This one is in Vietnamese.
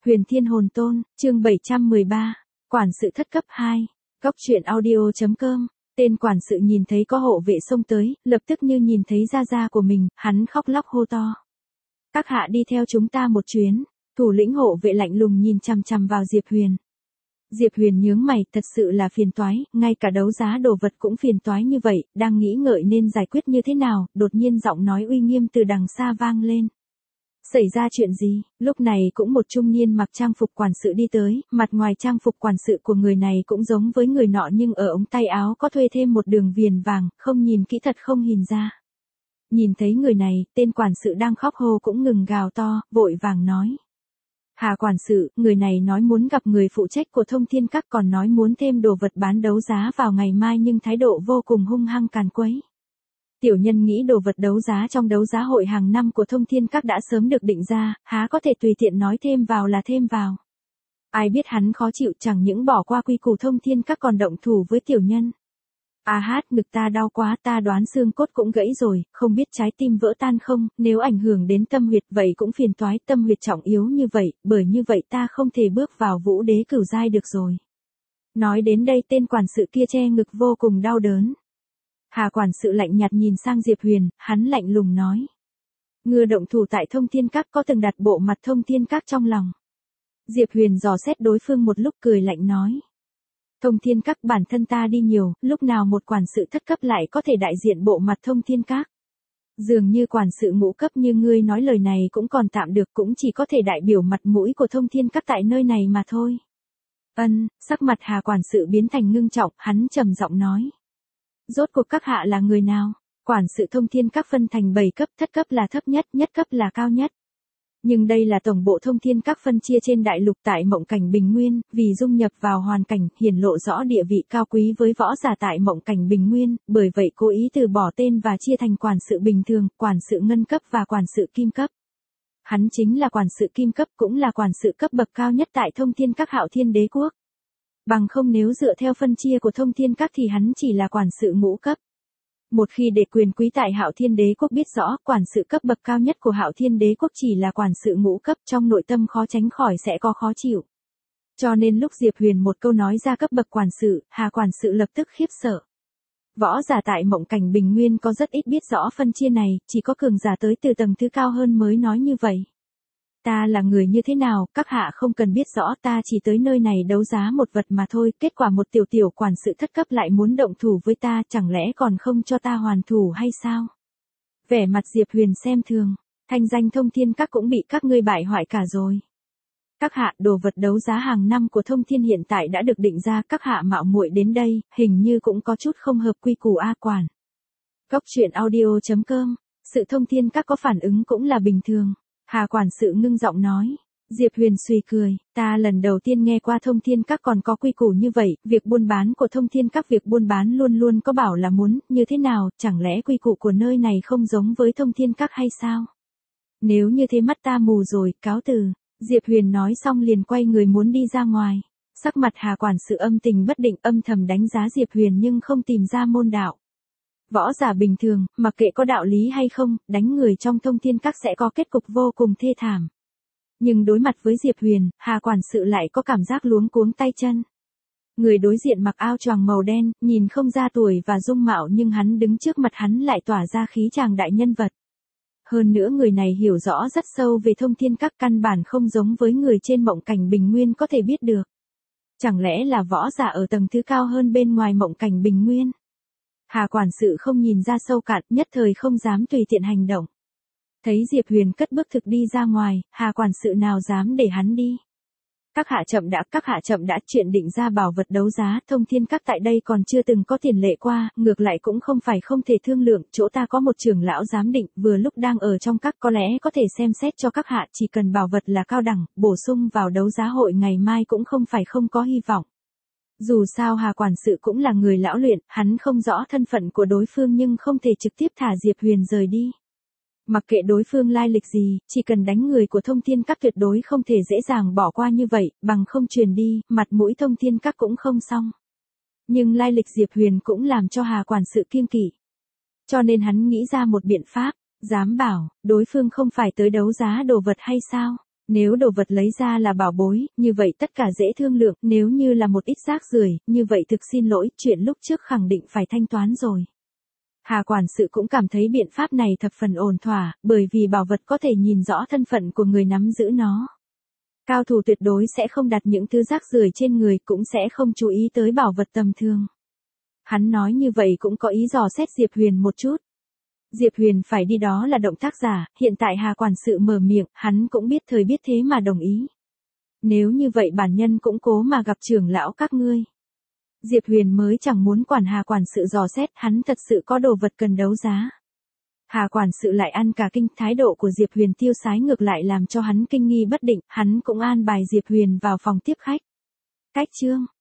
Huyền Thiên Hồn Tôn, chương 713, quản sự thất cấp 2, góc truyện audio.com. Tên quản sự nhìn thấy có hộ vệ xông tới, lập tức như nhìn thấy gia gia của mình, hắn khóc lóc hô to. Các hạ đi theo chúng ta một chuyến. Thủ lĩnh hộ vệ lạnh lùng nhìn chằm chằm vào Diệp Huyền. Diệp Huyền nhướng mày, thật sự là phiền toái, ngay cả đấu giá đồ vật cũng phiền toái như vậy, đang nghĩ ngợi nên giải quyết như thế nào, đột nhiên giọng nói uy nghiêm từ đằng xa vang lên. Xảy ra chuyện gì? Lúc này cũng một trung niên mặc trang phục quản sự đi tới, mặt ngoài trang phục quản sự của người này cũng giống với người nọ nhưng ở ống tay áo có thuê thêm một đường viền vàng, không nhìn kỹ thật không nhìn ra. Nhìn thấy người này, tên quản sự đang khóc hô cũng ngừng gào to, vội vàng nói. Hà quản sự, người này nói muốn gặp người phụ trách của Thông Thiên Các, còn nói muốn thêm đồ vật bán đấu giá vào ngày mai nhưng thái độ vô cùng hung hăng càn quấy. Tiểu nhân nghĩ đồ vật đấu giá trong đấu giá hội hàng năm của Thông Thiên Các đã sớm được định ra, há có thể tùy tiện nói thêm vào là thêm vào. Ai biết hắn khó chịu, chẳng những bỏ qua quy củ Thông Thiên Các còn động thủ với tiểu nhân. Ngực ta đau quá, ta đoán xương cốt cũng gãy rồi, không biết trái tim vỡ tan không, nếu ảnh hưởng đến tâm huyệt vậy cũng phiền toái, tâm huyệt trọng yếu như vậy, bởi như vậy ta không thể bước vào Vũ Đế Cửu giai được rồi. Nói đến đây tên quản sự kia che ngực vô cùng đau đớn. Hà quản sự lạnh nhạt nhìn sang Diệp Huyền, hắn lạnh lùng nói. Ngươi động thủ tại Thông Thiên Các có từng đặt bộ mặt Thông Thiên Các trong lòng. Diệp Huyền dò xét đối phương một lúc cười lạnh nói. Thông Thiên Các bản thân ta đi nhiều, lúc nào một quản sự thất cấp lại có thể đại diện bộ mặt Thông Thiên Các. Dường như quản sự ngũ cấp như ngươi nói lời này cũng còn tạm được, cũng chỉ có thể đại biểu mặt mũi của Thông Thiên Các tại nơi này mà thôi. Sắc mặt Hà quản sự biến thành ngưng trọng, hắn trầm giọng nói. Rốt cuộc các hạ là người nào? Quản sự Thông Thiên Các phân thành 7 cấp, thất cấp là thấp nhất, nhất cấp là cao nhất. Nhưng đây là tổng bộ Thông Thiên Các phân chia trên đại lục tại Mộng Cảnh Bình Nguyên, vì dung nhập vào hoàn cảnh, hiển lộ rõ địa vị cao quý với võ giả tại Mộng Cảnh Bình Nguyên, bởi vậy cố ý từ bỏ tên và chia thành quản sự bình thường, quản sự ngân cấp và quản sự kim cấp. Hắn chính là quản sự kim cấp, cũng là quản sự cấp bậc cao nhất tại Thông Thiên Các Hạo Thiên Đế Quốc. Bằng không nếu dựa theo phân chia của Thông Thiên Các thì hắn chỉ là quản sự ngũ cấp. Một khi để quyền quý tại Hạo Thiên Đế Quốc biết rõ quản sự cấp bậc cao nhất của Hạo Thiên Đế Quốc chỉ là quản sự ngũ cấp, trong nội tâm khó tránh khỏi sẽ có khó chịu. Cho nên lúc Diệp Huyền một câu nói ra cấp bậc quản sự, Hà quản sự lập tức khiếp sợ. Võ giả tại Mộng Cảnh Bình Nguyên có rất ít biết rõ phân chia này, chỉ có cường giả tới từ tầng thứ cao hơn mới nói như vậy. Ta là người như thế nào, các hạ không cần biết rõ, ta chỉ tới nơi này đấu giá một vật mà thôi, kết quả một tiểu quản sự thất cấp lại muốn động thủ với ta, chẳng lẽ còn không cho ta hoàn thủ hay sao? Vẻ mặt Diệp Huyền xem thường, thanh danh Thông Thiên Các cũng bị các ngươi bại hoại cả rồi. Các hạ, đồ vật đấu giá hàng năm của Thông Thiên hiện tại đã được định ra, các hạ mạo muội đến đây, hình như cũng có chút không hợp quy củ quản. Góc truyện audio.com, sự Thông Thiên Các có phản ứng cũng là bình thường. Hà quản sự ngưng giọng nói. Diệp Huyền suy cười, ta lần đầu tiên nghe qua Thông Thiên Các còn có quy củ như vậy, việc buôn bán của Thông Thiên Các việc buôn bán luôn luôn có bảo là muốn, như thế nào, chẳng lẽ quy củ của nơi này không giống với Thông Thiên Các hay sao? Nếu như thế mắt ta mù rồi, cáo từ. Diệp Huyền nói xong liền quay người muốn đi ra ngoài. Sắc mặt Hà quản sự âm tình bất định, âm thầm đánh giá Diệp Huyền nhưng không tìm ra môn đạo. Võ giả bình thường, mặc kệ có đạo lý hay không, đánh người trong Thông Thiên Các sẽ có kết cục vô cùng thê thảm. Nhưng đối mặt với Diệp Huyền, Hà quản sự lại có cảm giác luống cuống tay chân. Người đối diện mặc áo choàng màu đen, nhìn không ra tuổi và dung mạo nhưng hắn đứng trước mặt hắn lại tỏa ra khí chàng đại nhân vật. Hơn nữa người này hiểu rõ rất sâu về Thông Thiên Các, căn bản không giống với người trên Mộng Cảnh Bình Nguyên có thể biết được. Chẳng lẽ là võ giả ở tầng thứ cao hơn bên ngoài Mộng Cảnh Bình Nguyên? Hà quản sự không nhìn ra sâu cạn, nhất thời không dám tùy tiện hành động. Thấy Diệp Huyền cất bước thực đi ra ngoài, Hà quản sự nào dám để hắn đi. Các hạ chậm đã, chuyện định ra bảo vật đấu giá, Thông Thiên Các tại đây còn chưa từng có tiền lệ qua, ngược lại cũng không phải không thể thương lượng, chỗ ta có một trưởng lão giám định, vừa lúc đang ở trong các, có lẽ có thể xem xét cho các hạ, chỉ cần bảo vật là cao đẳng, bổ sung vào đấu giá hội ngày mai cũng không phải không có hy vọng. Dù sao Hà quản sự cũng là người lão luyện, hắn không rõ thân phận của đối phương nhưng không thể trực tiếp thả Diệp Huyền rời đi. Mặc kệ đối phương lai lịch gì, chỉ cần đánh người của Thông Thiên Các tuyệt đối không thể dễ dàng bỏ qua như vậy, bằng không truyền đi, mặt mũi Thông Thiên Các cũng không xong. Nhưng lai lịch Diệp Huyền cũng làm cho Hà quản sự kiêng kỵ. Cho nên hắn nghĩ ra một biện pháp, dám bảo, đối phương không phải tới đấu giá đồ vật hay sao? Nếu đồ vật lấy ra là bảo bối, như vậy tất cả dễ thương lượng, nếu như là một ít rác rưởi, như vậy thực xin lỗi, chuyện lúc trước khẳng định phải thanh toán rồi. Hà quản sự cũng cảm thấy biện pháp này thập phần ổn thỏa, bởi vì bảo vật có thể nhìn rõ thân phận của người nắm giữ nó. Cao thủ tuyệt đối sẽ không đặt những thứ rác rưởi trên người, cũng sẽ không chú ý tới bảo vật tầm thường. Hắn nói như vậy cũng có ý dò xét Diệp Huyền một chút. Diệp Huyền phải đi đó là động tác giả, hiện tại Hà quản sự mở miệng, hắn cũng biết thời biết thế mà đồng ý. Nếu như vậy bản nhân cũng cố mà gặp trưởng lão các ngươi. Diệp Huyền mới chẳng muốn quản Hà quản sự dò xét, hắn thật sự có đồ vật cần đấu giá. Hà quản sự lại ăn cả kinh, thái độ của Diệp Huyền tiêu sái ngược lại làm cho hắn kinh nghi bất định, hắn cũng an bài Diệp Huyền vào phòng tiếp khách. Cách chương